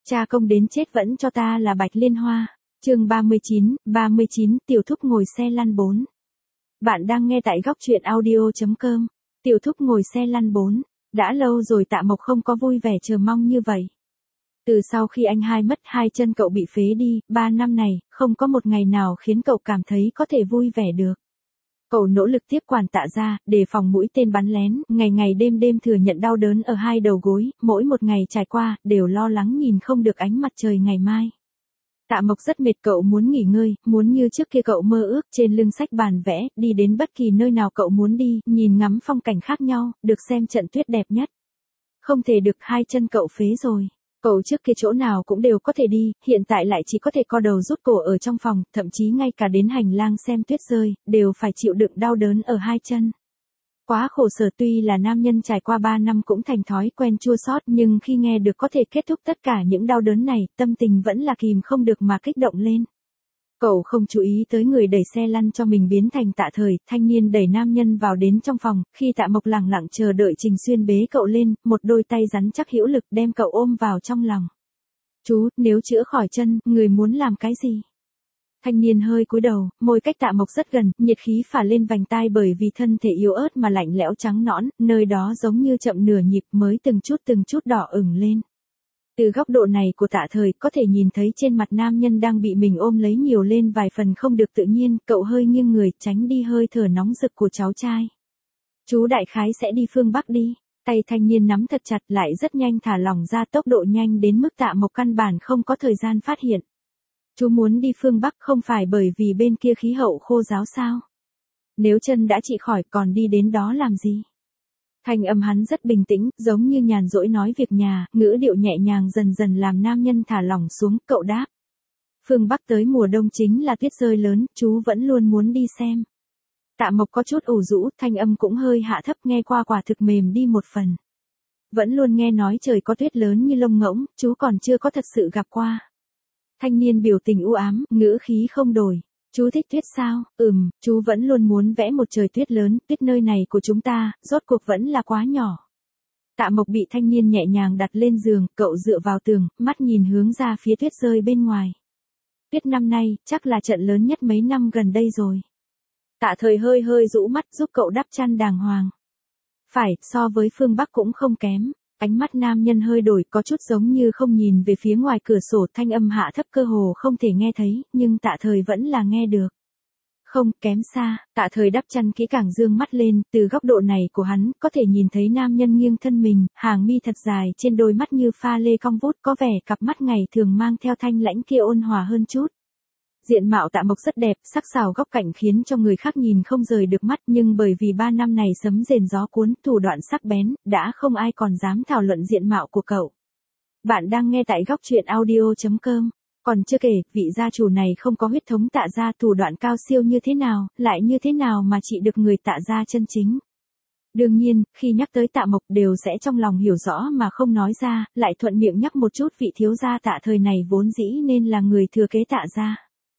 Cha công đến chết vẫn cho ta là bạch liên hoa. Chương 39, Tiểu Thúc ngồi xe lăn 4. Bạn đang nghe tại góc truyện audio.com. Tiểu Thúc ngồi xe lăn 4. Đã lâu rồi Tạ Mộc không có vui vẻ chờ mong như vậy. Từ sau khi anh hai mất, hai chân cậu bị phế đi, 3 năm này, không có một ngày nào khiến cậu cảm thấy có thể vui vẻ được. Cậu nỗ lực tiếp quản Tạ gia, đề phòng mũi tên bắn lén, ngày ngày đêm đêm thừa nhận đau đớn ở hai đầu gối, mỗi một ngày trải qua, đều lo lắng nhìn không được ánh mặt trời ngày mai. Tạ Mộc rất mệt, cậu muốn nghỉ ngơi, muốn như trước kia cậu mơ ước trên lưng sách bàn vẽ, đi đến bất kỳ nơi nào cậu muốn đi, nhìn ngắm phong cảnh khác nhau, được xem trận tuyết đẹp nhất. Không thể được, hai chân cậu phế rồi. Cậu trước kia chỗ nào cũng đều có thể đi, hiện tại lại chỉ có thể co đầu rút cổ ở trong phòng, thậm chí ngay cả đến hành lang xem tuyết rơi, đều phải chịu đựng đau đớn ở hai chân. Quá khổ sở, tuy là nam nhân trải qua 3 năm cũng thành thói quen chua xót, nhưng khi nghe được có thể kết thúc tất cả những đau đớn này, tâm tình vẫn là kìm không được mà kích động lên. Cậu không chú ý tới người đẩy xe lăn cho mình biến thành Tạ Thời, thanh niên đẩy nam nhân vào đến trong phòng, khi Tạ Mộc lẳng lặng chờ đợi Trình Xuyên bế cậu lên, một đôi tay rắn chắc hữu lực đem cậu ôm vào trong lòng. Chú, nếu chữa khỏi chân, người muốn làm cái gì? Thanh niên hơi cúi đầu, môi cách Tạ Mộc rất gần, nhiệt khí phả lên vành tai bởi vì thân thể yếu ớt mà lạnh lẽo trắng nõn, nơi đó giống như chậm nửa nhịp mới từng chút đỏ ửng lên. Từ góc độ này của Tạ Thời, có thể nhìn thấy trên mặt nam nhân đang bị mình ôm lấy nhiều lên vài phần không được tự nhiên, cậu hơi nghiêng người, tránh đi hơi thở nóng rực của cháu trai. Chú đại khái sẽ đi phương Bắc đi. Tay thanh niên nắm thật chặt, lại rất nhanh thả lỏng ra, tốc độ nhanh đến mức Tạ Mộc căn bản không có thời gian phát hiện. Chú muốn đi phương Bắc không phải bởi vì bên kia khí hậu khô ráo sao? Nếu chân đã trị khỏi còn đi đến đó làm gì? Thanh âm hắn rất bình tĩnh, giống như nhàn rỗi nói việc nhà, ngữ điệu nhẹ nhàng dần dần làm nam nhân thả lỏng xuống, cậu đáp. Phương Bắc tới mùa đông chính là tuyết rơi lớn, chú vẫn luôn muốn đi xem. Tạ Mộc có chút ủ rũ, thanh âm cũng hơi hạ thấp, nghe qua quả thực mềm đi một phần. Vẫn luôn nghe nói trời có tuyết lớn như lông ngỗng, chú còn chưa có thật sự gặp qua. Thanh niên biểu tình u ám, ngữ khí không đổi. Chú thích tuyết sao? Chú vẫn luôn muốn vẽ một trời tuyết lớn, tuyết nơi này của chúng ta, rốt cuộc vẫn là quá nhỏ. Tạ Mộc bị thanh niên nhẹ nhàng đặt lên giường, cậu dựa vào tường, mắt nhìn hướng ra phía tuyết rơi bên ngoài. Tuyết năm nay, chắc là trận lớn nhất mấy năm gần đây rồi. Tạ Thời hơi rũ mắt giúp cậu đắp chăn đàng hoàng. Phải, so với phương Bắc cũng không kém. Ánh mắt nam nhân hơi đổi, có chút giống như không nhìn về phía ngoài cửa sổ, thanh âm hạ thấp cơ hồ không thể nghe thấy, nhưng Tạ Thời vẫn là nghe được. Không, kém xa. Tạ Thời đắp chăn kỹ càng, dương mắt lên, từ góc độ này của hắn, có thể nhìn thấy nam nhân nghiêng thân mình, hàng mi thật dài, trên đôi mắt như pha lê cong vút, có vẻ cặp mắt ngày thường mang theo thanh lãnh kia ôn hòa hơn chút. Diện mạo Tạ Mộc rất đẹp, sắc sảo góc cạnh khiến cho người khác nhìn không rời được mắt, nhưng bởi vì 3 năm này sấm rền gió cuốn, thủ đoạn sắc bén, đã không ai còn dám thảo luận diện mạo của cậu. Bạn đang nghe tại góc truyện audio.com. Còn chưa kể, vị gia chủ này không có huyết thống Tạ gia, thủ đoạn cao siêu như thế nào, lại như thế nào mà trị được người Tạ gia chân chính. Đương nhiên, khi nhắc tới Tạ Mộc đều sẽ trong lòng hiểu rõ mà không nói ra, lại thuận miệng nhắc một chút vị thiếu gia Tạ Thời này vốn dĩ nên là người thừa kế Tạ gia.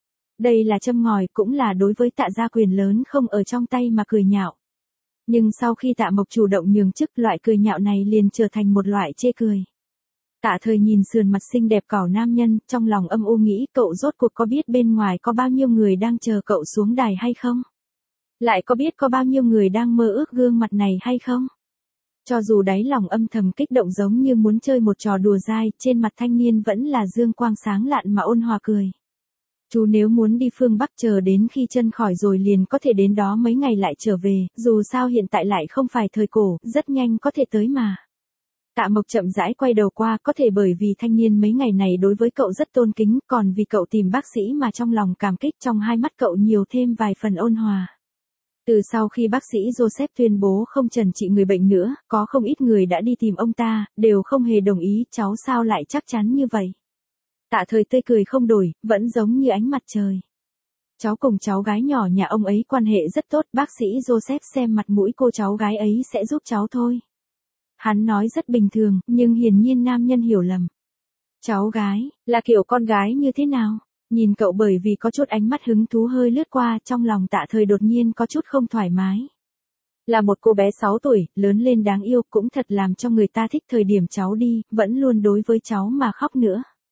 Đây là châm ngòi, cũng là đối với Tạ gia quyền lớn không ở trong tay mà cười nhạo. Nhưng sau khi Tạ Mộc chủ động nhường chức, loại cười nhạo này liền trở thành một loại chê cười. Tạ Thời nhìn sườn mặt xinh đẹp cỏ nam nhân, trong lòng âm u nghĩ cậu rốt cuộc có biết bên ngoài có bao nhiêu người đang chờ cậu xuống đài hay không? Lại có biết có bao nhiêu người đang mơ ước gương mặt này hay không? Cho dù đáy lòng âm thầm kích động giống như muốn chơi một trò đùa dai, trên mặt thanh niên vẫn là dương quang sáng lạn mà ôn hòa cười. Chú nếu muốn đi phương Bắc chờ đến khi chân khỏi rồi liền có thể đến đó mấy ngày lại trở về, dù sao hiện tại lại không phải thời cổ, rất nhanh có thể tới mà. Tạ Mộc chậm rãi quay đầu qua, có thể bởi vì thanh niên mấy ngày này đối với cậu rất tôn kính, còn vì cậu tìm bác sĩ mà trong lòng cảm kích, trong hai mắt cậu nhiều thêm vài phần ôn hòa. Từ sau khi bác sĩ Joseph tuyên bố không trần trị người bệnh nữa, có không ít người đã đi tìm ông ta, đều không hề đồng ý, cháu sao lại chắc chắn như vậy? Tạ Thời tươi cười không đổi, vẫn giống như ánh mặt trời. Cháu cùng cháu gái nhỏ nhà ông ấy quan hệ rất tốt, bác sĩ Joseph xem mặt mũi cô cháu gái ấy sẽ giúp cháu thôi. Hắn nói rất bình thường, nhưng hiển nhiên nam nhân hiểu lầm. Cháu gái, là kiểu con gái như thế nào? Nhìn cậu bởi vì có chút ánh mắt hứng thú hơi lướt qua, trong lòng Tạ Thời đột nhiên có chút không thoải mái. Là một cô bé 6 tuổi, lớn lên đáng yêu, cũng thật làm cho người ta thích. Thời điểm cháu đi, vẫn luôn đối với cháu mà khóc nữa.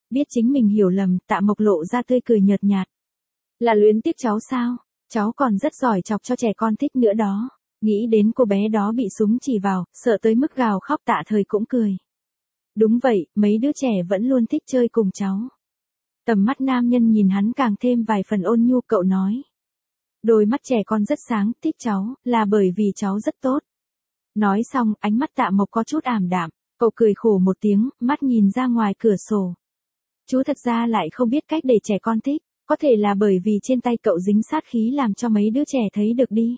Biết chính mình hiểu lầm, Tạ Mộc lộ ra tươi cười nhợt nhạt. Là luyến tiếc cháu sao? Cháu còn rất giỏi chọc cho trẻ con thích nữa đó. Nghĩ đến cô bé đó bị súng chỉ vào, sợ tới mức gào khóc, Tạ Thời cũng cười. Đúng vậy, mấy đứa trẻ vẫn luôn thích chơi cùng cháu. Tầm mắt nam nhân nhìn hắn càng thêm vài phần ôn nhu, cậu nói. Đôi mắt trẻ con rất sáng, thích cháu, là bởi vì cháu rất tốt. Nói xong, ánh mắt Tạ Mộc có chút ảm đạm, cậu cười khổ một tiếng, mắt nhìn ra ngoài cửa sổ. Chú thật ra lại không biết cách để trẻ con thích, có thể là bởi vì trên tay cậu dính sát khí làm cho mấy đứa trẻ thấy được đi.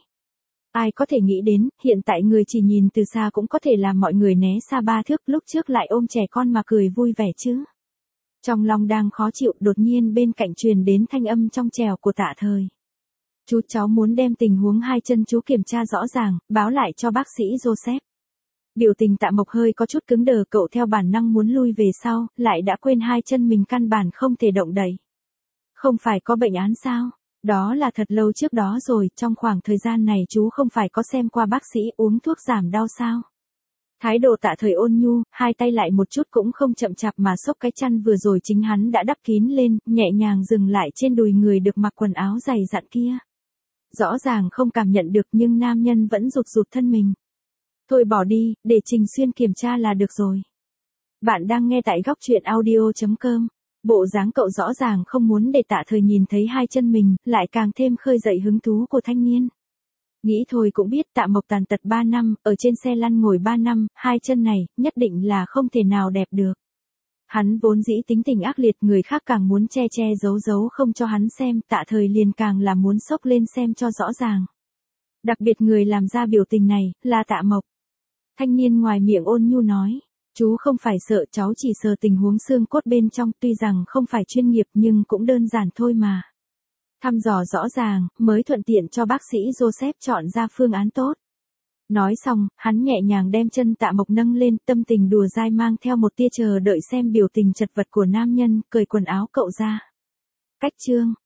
Ai có thể nghĩ đến, hiện tại người chỉ nhìn từ xa cũng có thể làm mọi người né xa 3 thước, lúc trước lại ôm trẻ con mà cười vui vẻ chứ. Trong lòng đang khó chịu, đột nhiên bên cạnh truyền đến thanh âm trong trẻo của Tạ Thời. Chú, cháu muốn đem tình huống hai chân chú kiểm tra rõ ràng, báo lại cho bác sĩ Joseph. Biểu tình Tạ Mộc hơi có chút cứng đờ, cậu theo bản năng muốn lui về sau, lại đã quên hai chân mình căn bản không thể động đậy. Không phải có bệnh án sao? Đó là thật lâu trước đó rồi, trong khoảng thời gian này chú không phải có xem qua bác sĩ uống thuốc giảm đau sao? Thái độ Tạ Thời ôn nhu, hai tay lại một chút cũng không chậm chạp mà xốc cái chăn vừa rồi chính hắn đã đắp kín lên, nhẹ nhàng dừng lại trên đùi người được mặc quần áo dày dặn kia. Rõ ràng không cảm nhận được nhưng nam nhân vẫn rụt rụt thân mình. Thôi bỏ đi, để Trình Xuyên kiểm tra là được rồi. Bạn đang nghe tại góc truyện audio.com. Bộ dáng cậu rõ ràng không muốn để Tạ Thời nhìn thấy hai chân mình, lại càng thêm khơi dậy hứng thú của thanh niên. Nghĩ thôi cũng biết Tạ Mộc tàn tật 3 năm, ở trên xe lăn ngồi 3 năm, hai chân này, nhất định là không thể nào đẹp được. Hắn vốn dĩ tính tình ác liệt, người khác càng muốn che che giấu giấu không cho hắn xem, Tạ Thời liền càng là muốn xốc lên xem cho rõ ràng. Đặc biệt người làm ra biểu tình này, là Tạ Mộc. Thanh niên ngoài miệng ôn nhu nói. Chú không phải sợ, cháu chỉ sợ tình huống xương cốt bên trong, tuy rằng không phải chuyên nghiệp nhưng cũng đơn giản thôi mà. Thăm dò rõ ràng, mới thuận tiện cho bác sĩ Joseph chọn ra phương án tốt. Nói xong, hắn nhẹ nhàng đem chân Tạ Mộc nâng lên, tâm tình đùa dai mang theo một tia chờ đợi xem biểu tình chật vật của nam nhân, cởi quần áo cậu ra. Cách chương